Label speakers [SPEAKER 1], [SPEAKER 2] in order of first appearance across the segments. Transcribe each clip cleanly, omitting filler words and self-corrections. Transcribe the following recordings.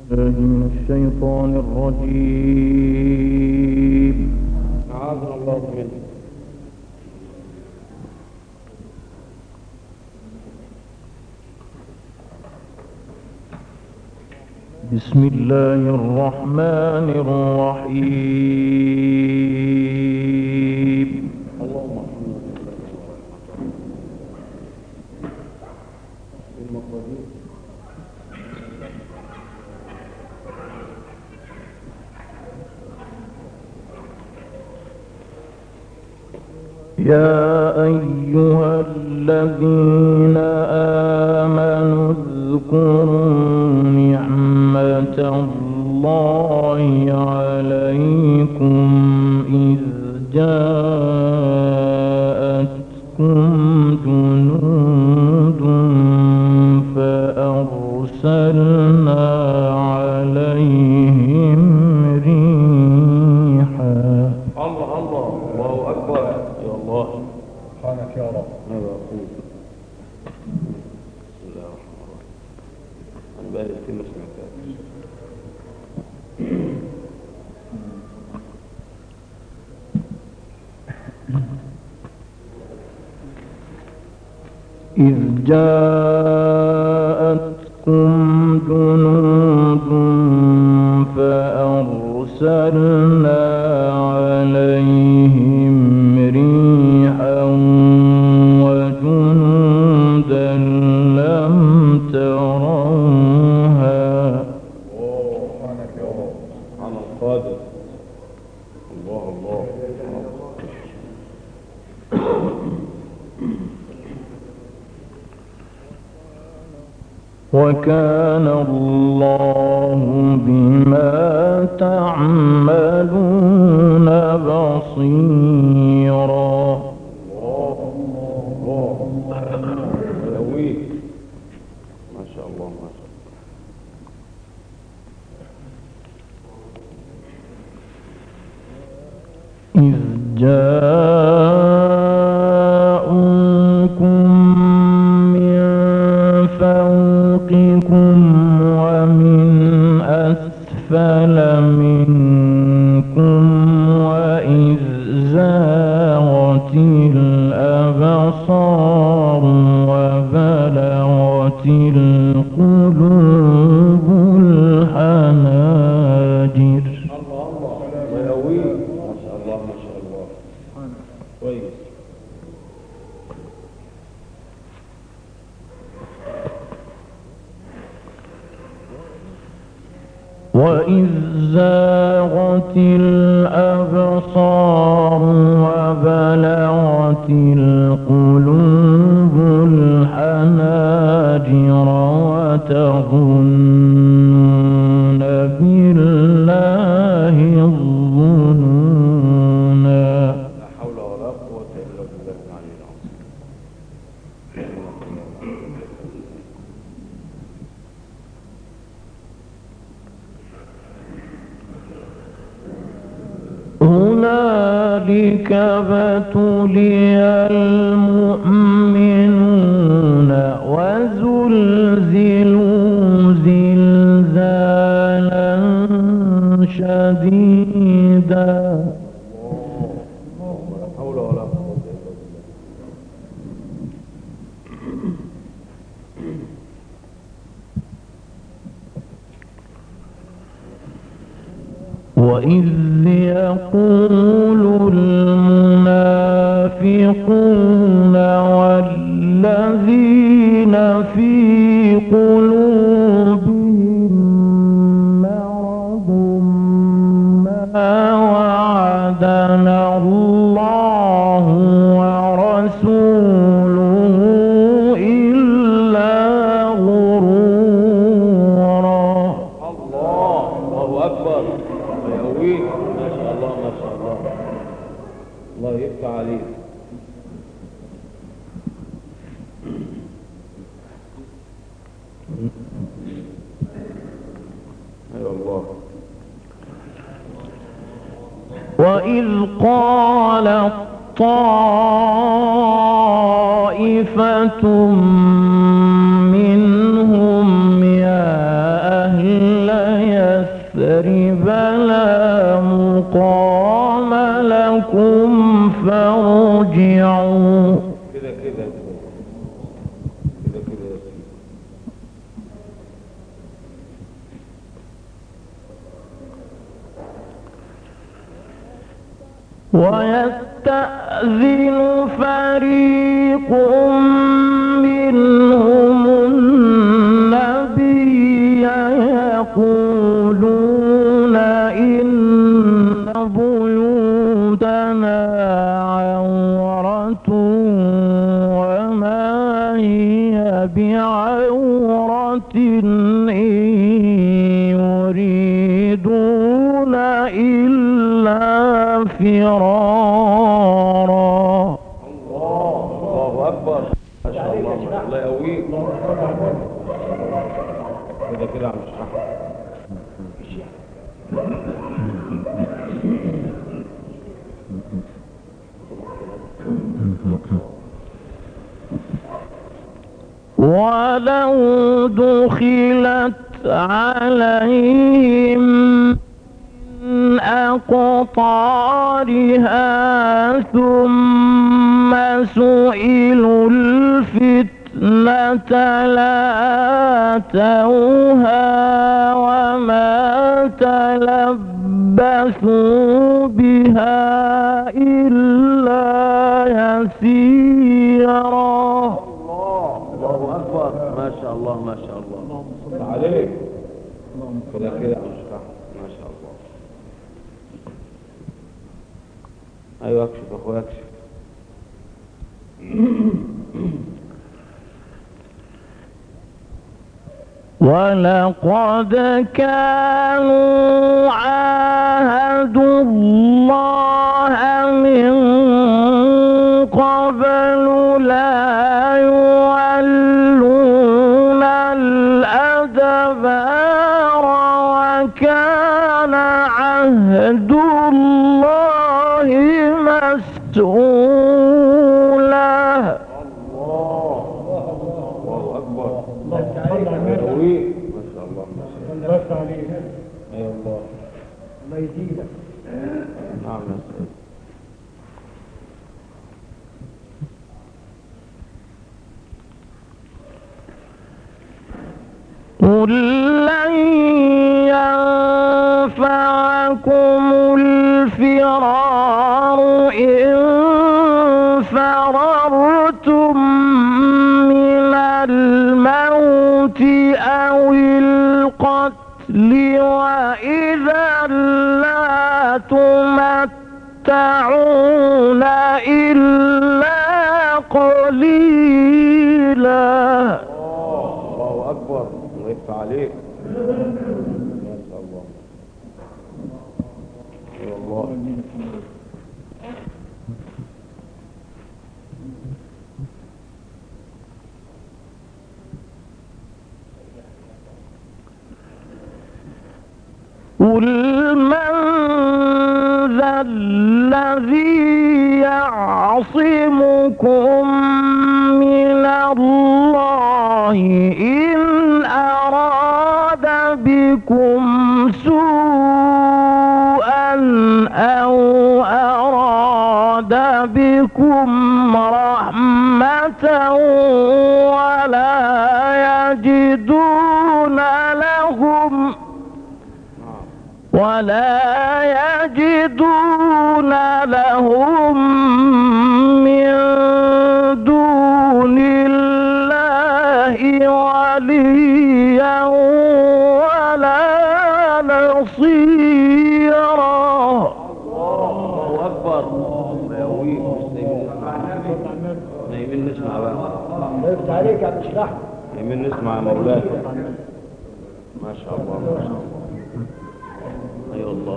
[SPEAKER 1] من الشيطان الرجيم.
[SPEAKER 2] أعاذنا الله منه.
[SPEAKER 1] بسم الله الرحمن الرحيم.
[SPEAKER 2] اللهم
[SPEAKER 1] يا أيها الذين آمنوا اذكروا نعمة الله عليكم إذ جاءتكم جنود فأرسلنا عليهم ريحا.
[SPEAKER 2] الله الله الله أكبر يا الله.
[SPEAKER 3] سبحانك يا رب.
[SPEAKER 2] هذا أخوك. بسم الله الرحمن الرحيم. أنا بقالي كتير ما سمعتهاش.
[SPEAKER 1] إذ جاءتكم جنود فأرسلنا عليهم ريحا وجنودا لم تروها.
[SPEAKER 3] سبحانك يا رب.
[SPEAKER 2] سبحان القادر. الله الله.
[SPEAKER 1] وكان الله بما تعملون بصيرا.
[SPEAKER 2] الله الله يقويك. ما شاء الله ما شاء
[SPEAKER 1] إذ جاءوكم من فوقكم ومن أسفل منكم وإذ زاغت الأبصار وبلغت القلوب الحناجر.
[SPEAKER 2] الله الله يقويك. ما شاء الله ما شاء الله. كويس.
[SPEAKER 1] وإذ زاغت الأبصار وبلغت القلوب الحناجر وتظنون بالله الظنونا.
[SPEAKER 2] لا حول ولا قوة إلا بالله العلي العظيم.
[SPEAKER 1] هنالك ابتلي المؤمنون وزلزلوا زلزالا شديدا.
[SPEAKER 2] ولا حول ولا قوة إلا بالله.
[SPEAKER 1] وإذ يقول المنافقون والذين في قلوبهم مرض ما وعدنا الله ورسوله إلا غرورا.
[SPEAKER 2] الله الله أكبر. يقويك. ما شاء الله ما شاء الله. الله يفتح عليك. أيوة الله.
[SPEAKER 1] وإذ قالت طائفة منهم يا أهل بلى مقام لكم فارجعوا.
[SPEAKER 2] كده كده كده كده يا سيدي.
[SPEAKER 1] ويستأذن فريق منهم النبي يقولون إن بيوتنا عورة وما هي بعورة إن يريدون إلا فرارا.
[SPEAKER 2] الله أكبر ما شاء الله الله يقويك. كده كده عم شرح.
[SPEAKER 1] ولو دخلت عليهم من أقطارها ثم سئلوا الفتنة لآتوها وما تلبثوا بها إلا يسيرا.
[SPEAKER 2] الله أكبر ما شاء الله ما شاء الله عليك. كده كده عم شرح ما شاء الله. أيوة أكشف أخويا أكشف.
[SPEAKER 1] ولقد كانوا عاهدوا الله من قبل لا يولون الأدبار وكان عهد الله مسؤولا.
[SPEAKER 2] الله أكبر الله يقويك ما شاء الله ما شاء الله.
[SPEAKER 3] بس عليك.
[SPEAKER 2] أي الله
[SPEAKER 3] الله يزيدك.
[SPEAKER 2] نعم يا سيدي.
[SPEAKER 1] قل لن ينفعكم الفرار إن فررتم من الموت أو القتل وإذا لا تمتعون إلا قليلا.
[SPEAKER 2] الله أكبر الله يفتح عليك ما شاء الله. أي والله
[SPEAKER 1] قل من ذا الذي يعصمكم من الله إن أراد بكم سوءا أو أراد بكم رحمة ولا يجدون لهم من دون الله وليا ولا نصيرا.
[SPEAKER 2] الله أكبر الله يقويك. نايمين نسمع بقى.
[SPEAKER 3] الله يفتح عليك يا عم شرح.
[SPEAKER 2] نايمين نسمع يا مولاي. ما شاء الله ما شاء الله. أي والله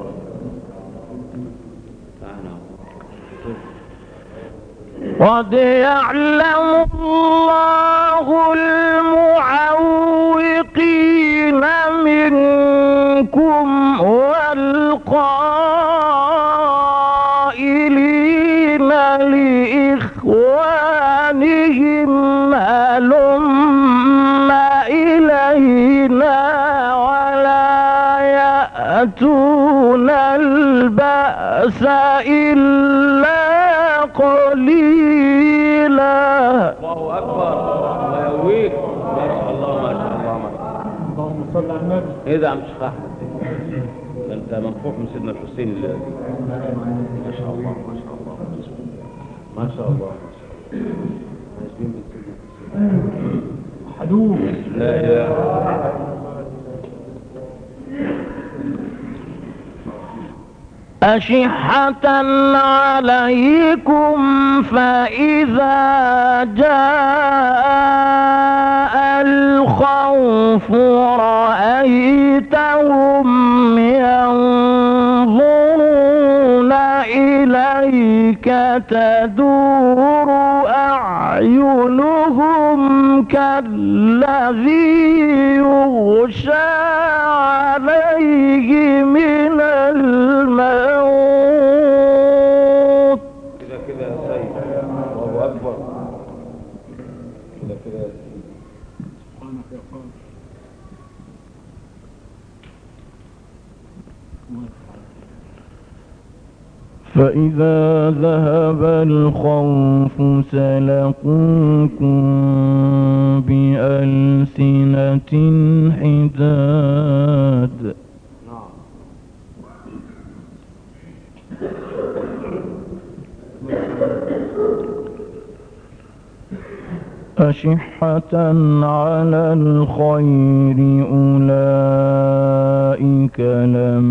[SPEAKER 1] قد يعلم الله المعوقين منكم والقائلين لإخوانهم هلم إلينا ولا يأتون يذوقون البأس إلا قليلا.
[SPEAKER 2] الله أكبر. الله يقويك. ما شاء الله ما شاء الله ما شاء الله.
[SPEAKER 3] اللهم صل على النبي.
[SPEAKER 2] إيه ده يا عم شيخ أحمد؟ ده أنت منفوح من سيدنا الحسين اللي ما شاء الله ما شاء الله ما شاء الله. عايزين من سيدنا الحسين.
[SPEAKER 3] حدوث.
[SPEAKER 2] لا إله.
[SPEAKER 1] أشحة عليكم فإذا جاء الخوف رأيتهم ينظرون إليك تدور أعينهم كالذي يغشى عليه من الموت.
[SPEAKER 2] كده كده يا سيد. الله أكبر. كده كده يا سيد.
[SPEAKER 3] سبحانك يا خالق.
[SPEAKER 1] فإذا ذهب الخوف سلقوكم بألسنة حداد أشحة على الخير أولئك لم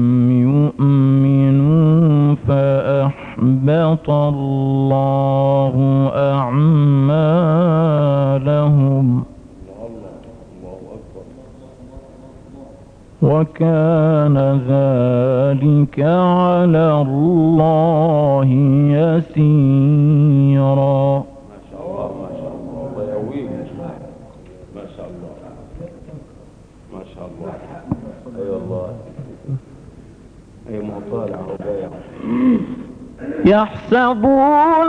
[SPEAKER 1] يؤمنوا فأحبط الله أعمالهم وكان ذلك على الله يسيرا. يحسبون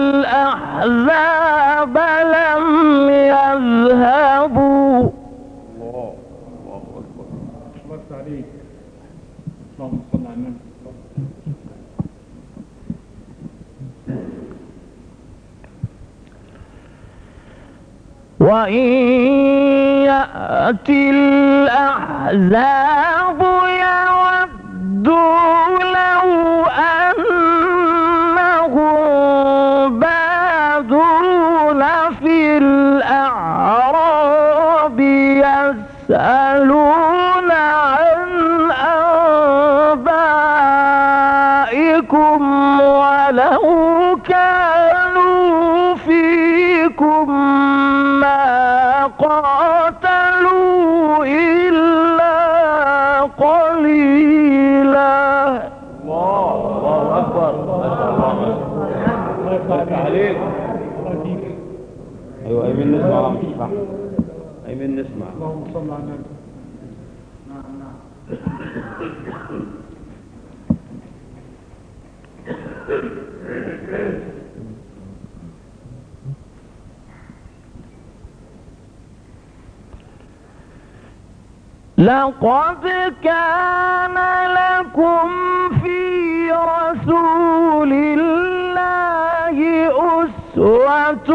[SPEAKER 1] الأحزاب لم يذهبوا.
[SPEAKER 2] الله أكبر.
[SPEAKER 3] الله عليك. اللهم صل على النبي.
[SPEAKER 1] وإن يأتي الأحزاب يودوا لو أنهم بادون في الأعراب يسألون عن أنبائكم ولو كانوا فيكم ما قاتلوا إلا قليلا.
[SPEAKER 2] الله أكبر. ما شاء الله. الله عليك. أيوة أيمن نسمع يا مش صح. أيمن نسمع.
[SPEAKER 3] اللهم صل على النبي.
[SPEAKER 1] لقد كان لكم في رسول الله أسوة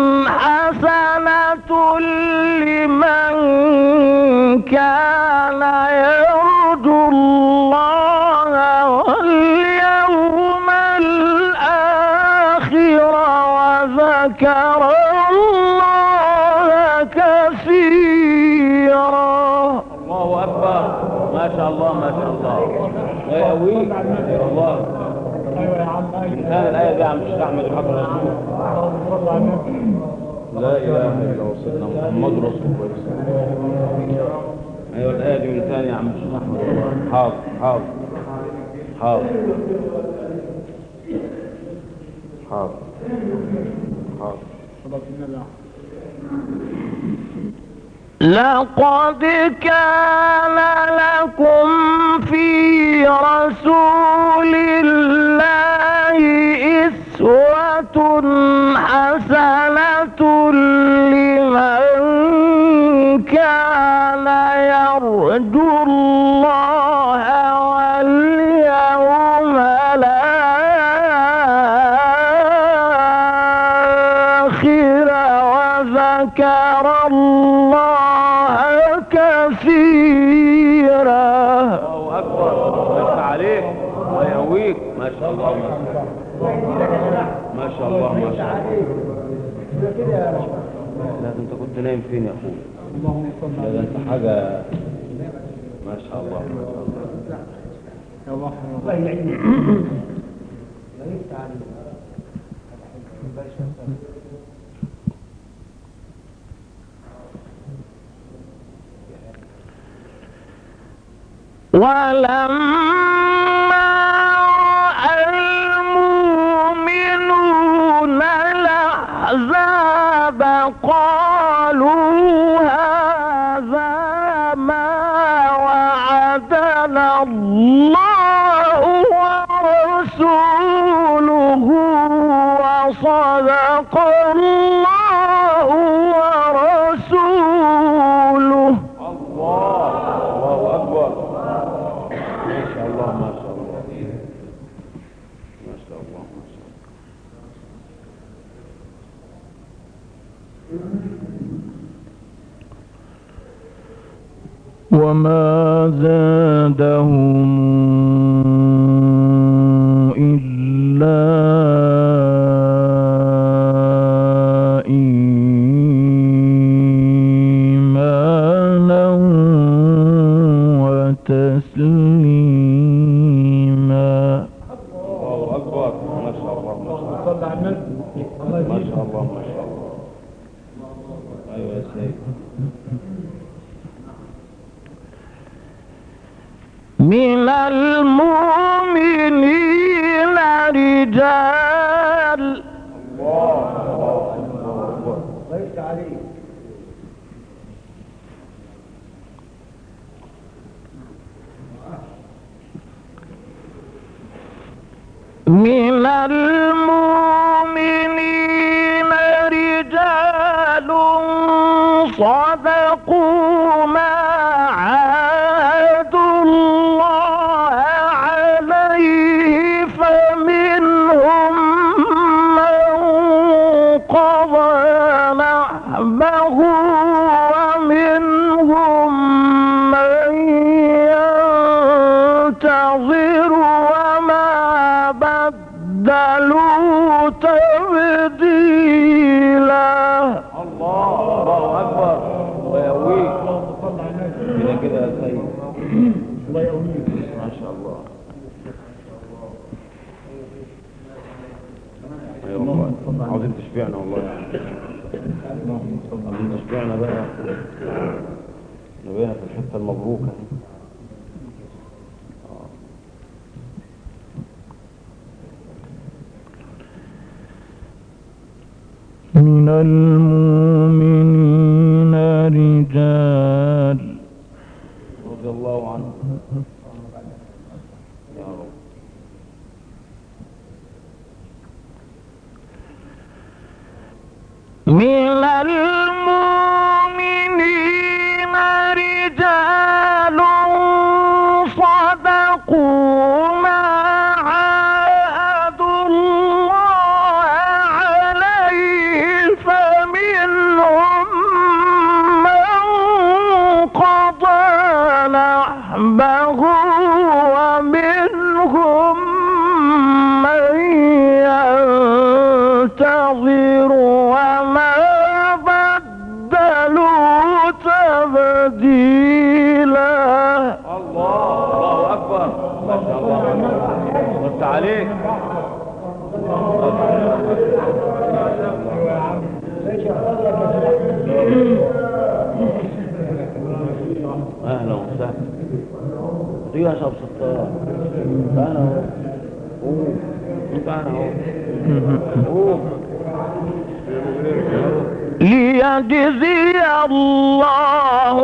[SPEAKER 1] حسنة لمن كان يرجو الله واليوم الآخر وذكر الله كثيرا.
[SPEAKER 2] الله أكبر. ما شاء الله ما شاء الله. لا يقويك. الله.
[SPEAKER 3] ايوه يا عم.
[SPEAKER 2] من كان الآية دي عم الشيخ أحمد الحق رسول.
[SPEAKER 3] اللهم صل على النبي.
[SPEAKER 2] لا إله إلا الله سيدنا محمد رسول الله. أيوة الآية دي من ثاني يا عم الشيخ أحمد. حاضر حاضر حاضر حاضر حاضر.
[SPEAKER 3] صلاة النبي.
[SPEAKER 1] لقد كان لكم في رسول الله أسوة حسنة لمن كان يرجو الله واليوم
[SPEAKER 2] ما شاء الله ما شاء الله ما شاء الله. لا انت كنت نايم فين يا اخوي؟ لا ده انت حاجه ما شاء الله ما شاء الله.
[SPEAKER 3] الله يعينك.
[SPEAKER 1] ولما رأى المؤمنون الأحزاب قالوا هذا ما وعدنا الله ورسوله وصدق الله ورسوله.
[SPEAKER 2] الله أكبر. ما شاء الله ما شاء الله ما شاء الله ما شاء الله.
[SPEAKER 1] وما زادهم إلا إيمانا وتسليما.
[SPEAKER 2] الله أكبر. ما شاء الله ما شاء الله.
[SPEAKER 3] صلى على النبي.
[SPEAKER 2] ما شاء الله ما شاء الله. أيوة يا سيدي.
[SPEAKER 1] من المؤمنين رجال.
[SPEAKER 2] الله أكبر.
[SPEAKER 3] ليس عليه.
[SPEAKER 1] من المؤمنين رجال صدقوا ما عاهدوا الله عليه فمنهم من قضى نحبه ومنهم من ينتظر وما بدلوا تبديلا.
[SPEAKER 2] الله أكبر. الله يقويك.
[SPEAKER 3] اللهم صل على النبي.
[SPEAKER 2] كده كده يا سيدي.
[SPEAKER 3] الله يقويك.
[SPEAKER 2] ما شاء الله. ايوه والله عاوزين تشبعنا والله يعني. عاوزين تشبعنا بقى نبيها في الحته المبروكه.
[SPEAKER 1] من المؤمنين رجال
[SPEAKER 2] رضي الله عنه يا رب.
[SPEAKER 1] من المؤمنين رجال صدقوا ما عاهدوا الله عليه فمنهم من قضى نحبه ومنهم من ينتظر وما بدلوا تبديلا.
[SPEAKER 2] الله أكبر. ما شاء الله. رد عليك. أهلا وسهلا. دي يا شاب ستار. تعالى اهو. قوم. تعالى اهو. قوم.
[SPEAKER 1] ليجزي الله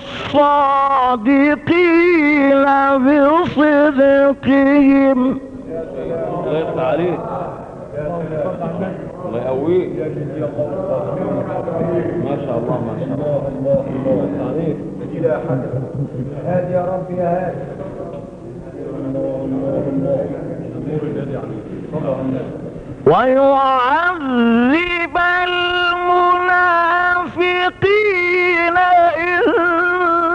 [SPEAKER 1] الصادقين بصدقهم.
[SPEAKER 2] الله يفتح عليك. الله يقويك. ما شاء الله ما شاء الله. الله يفتح عليك.
[SPEAKER 3] هادي يا رب يا هادي.
[SPEAKER 1] ويعذب المنافقين إن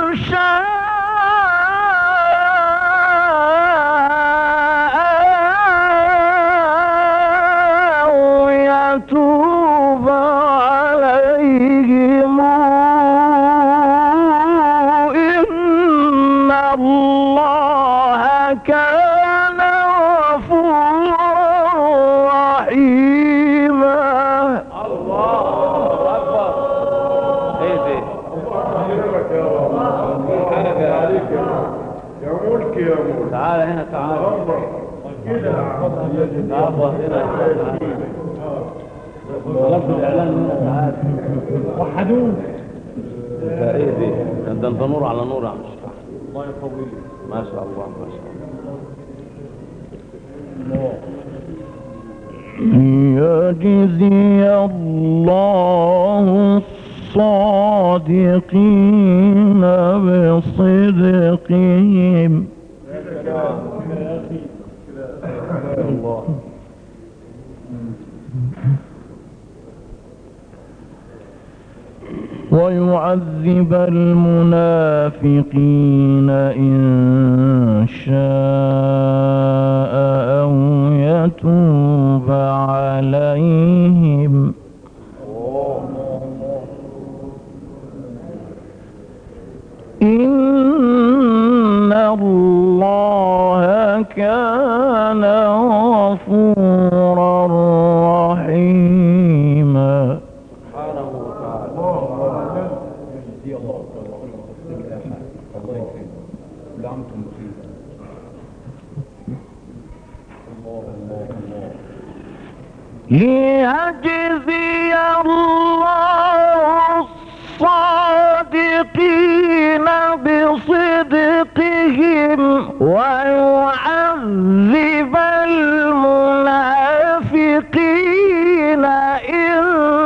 [SPEAKER 1] شاء
[SPEAKER 4] يا ملك يا ملك.
[SPEAKER 2] تعال هنا تعال.
[SPEAKER 4] كده
[SPEAKER 2] تعال هنا. طلبت الاعلان هنا تعال.
[SPEAKER 3] وحدوه.
[SPEAKER 2] ده ايه دي؟ ده انت نور على نور يا عم الشيخ.
[SPEAKER 3] الله يقويه.
[SPEAKER 2] ما شاء الله ما شاء الله.
[SPEAKER 1] ليجزي الله الصادقين بصدقهم ويعذب المنافقين إن شاء أو يتوب عليهم إن الله كان غفورا رحيما.
[SPEAKER 2] سبحانه وتعالى.
[SPEAKER 3] الله يكرمك. دعمتم بخير.
[SPEAKER 1] ليجزي الله الصادقين بصدقهم ويعذب المنافقين إن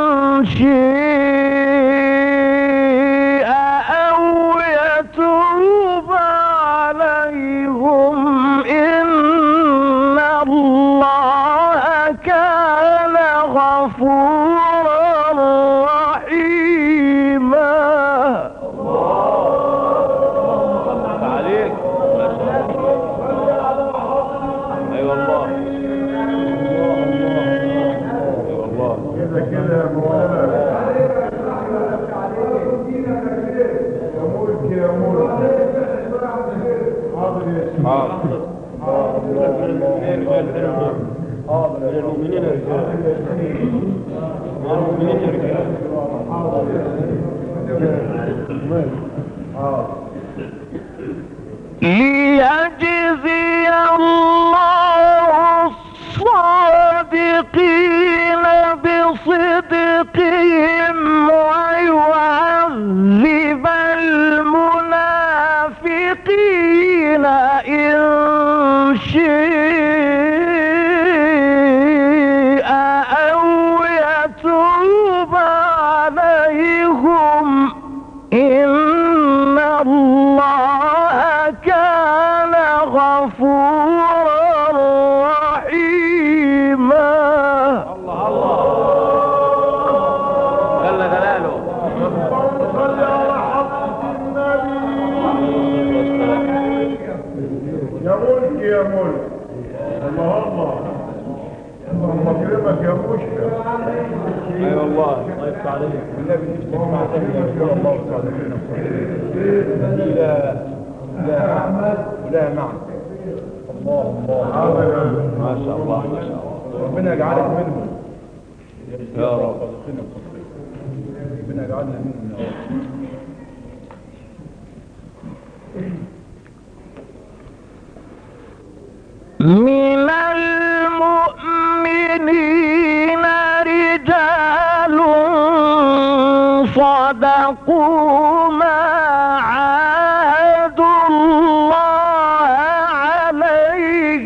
[SPEAKER 1] شاء أو يتوب عليهم إن الله كان غفورا رحيما.
[SPEAKER 2] عليك. ايوه الله. ايوه الله.
[SPEAKER 4] كده كده يا مولانا. يا ملك يا ملك. حاضر يا سيدي.
[SPEAKER 2] حاضر المؤمنين رجال. المؤمنين رجال.
[SPEAKER 1] ليجزي الله الصادقين بصدقهم ويعذب المنافقين إن شاء أو يتوب عليهم إن الله كان غفورا رحيما.
[SPEAKER 2] الله الله. جل جلاله.
[SPEAKER 4] صل على حضرة النبي. يا ملك يا ملك. الله الله. اللهم اكرمك يا مشكل.
[SPEAKER 2] ايوه الله.
[SPEAKER 3] الله يفتح عليك. النبي نفسك مع ذلك يا الله الصادقين. لا لا لا معنى. الله الله.
[SPEAKER 2] ما شاء الله ما شاء الله.
[SPEAKER 3] ربنا يجعلك منهم.
[SPEAKER 2] يا رب.
[SPEAKER 3] ربنا يجعلنا منهم يا رب.
[SPEAKER 1] من المؤمنين رجال صدقوا ما عاهدوا الله عليه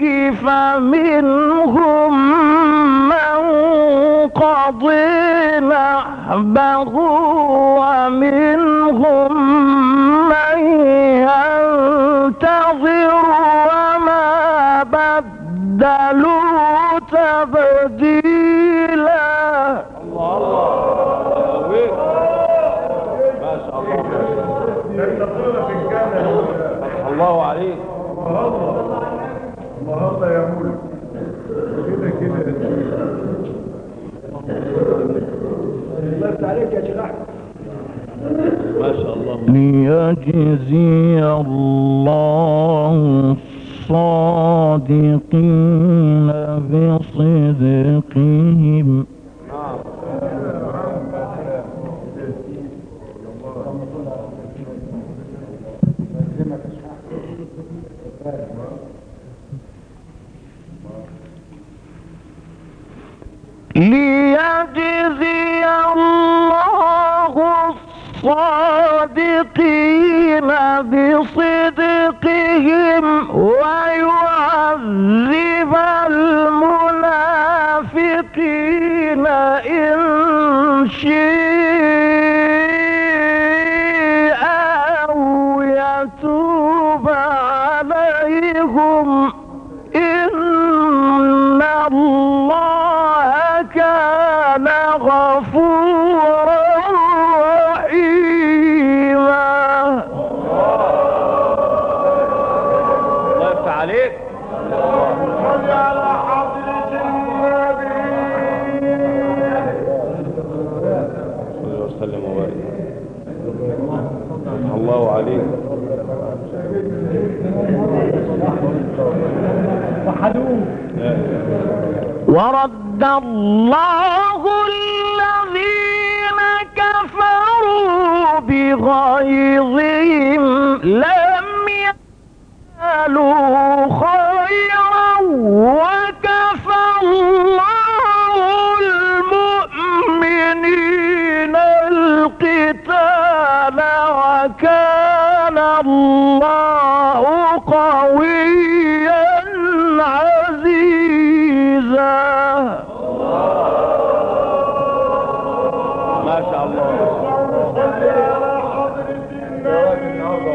[SPEAKER 1] فمنهم من قضي نحبه ومنهم من ينتظر وما بدلوا تبديلا.
[SPEAKER 2] الله الله. ما شاء الله.
[SPEAKER 4] انت طلع في الجنة.
[SPEAKER 2] الله عليك.
[SPEAKER 4] الله الله يا ملك. كده كده يا سيدي. الله يفتح عليك يا شيخ احمد.
[SPEAKER 2] ما شاء الله.
[SPEAKER 1] ليجزي الله الصادقين بصدقهم ليجزي الله الصادقين بصدقهم ويعذب المنافقين إن شاء أو يتوب عليهم إن الله كان غفورا رحيما.
[SPEAKER 2] الله يفتح عليك.
[SPEAKER 4] صل على حضرة النبي.
[SPEAKER 2] صلى وسلم وبارك. الله عليك.
[SPEAKER 1] ورد الله الذين كفروا بغيظهم لم ينالوا خيرا وكفى الله المؤمنين القتال وكان الله قويا عزيزا.
[SPEAKER 2] ما شاء الله.
[SPEAKER 4] صل على حضرة النبي.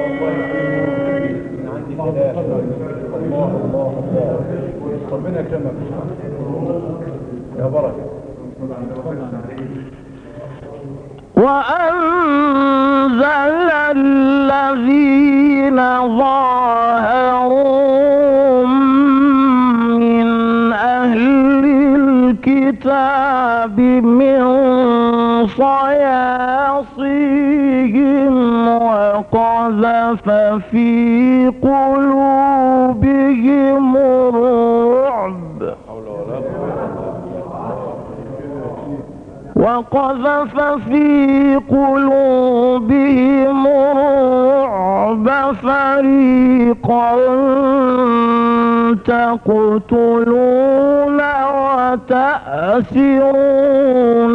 [SPEAKER 3] عندي كلام. الله الله الله. ربنا يكرمك يا بركة.
[SPEAKER 1] وأنزل الذين ظاهرهم من أهل الكتاب من صياصيهم وقذف في قلوبهم الرعب وقذف في قلوبهم الرعب فريقا تقتلون وتأسرون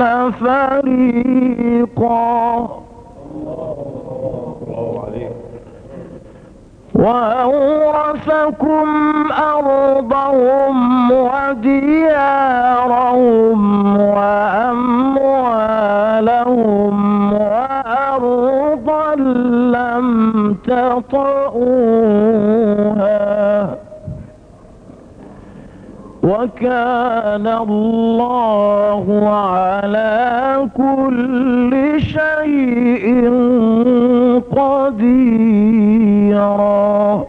[SPEAKER 1] فريقا.
[SPEAKER 2] الله عليك.
[SPEAKER 1] وأورثكم أرضهم وديارهم وأموالهم وأرضا لم تطئوها وكان الله على كل شيء قديرا.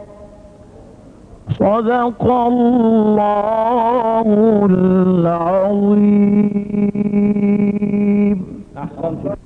[SPEAKER 1] صدق الله العظيم.
[SPEAKER 2] أحسنت.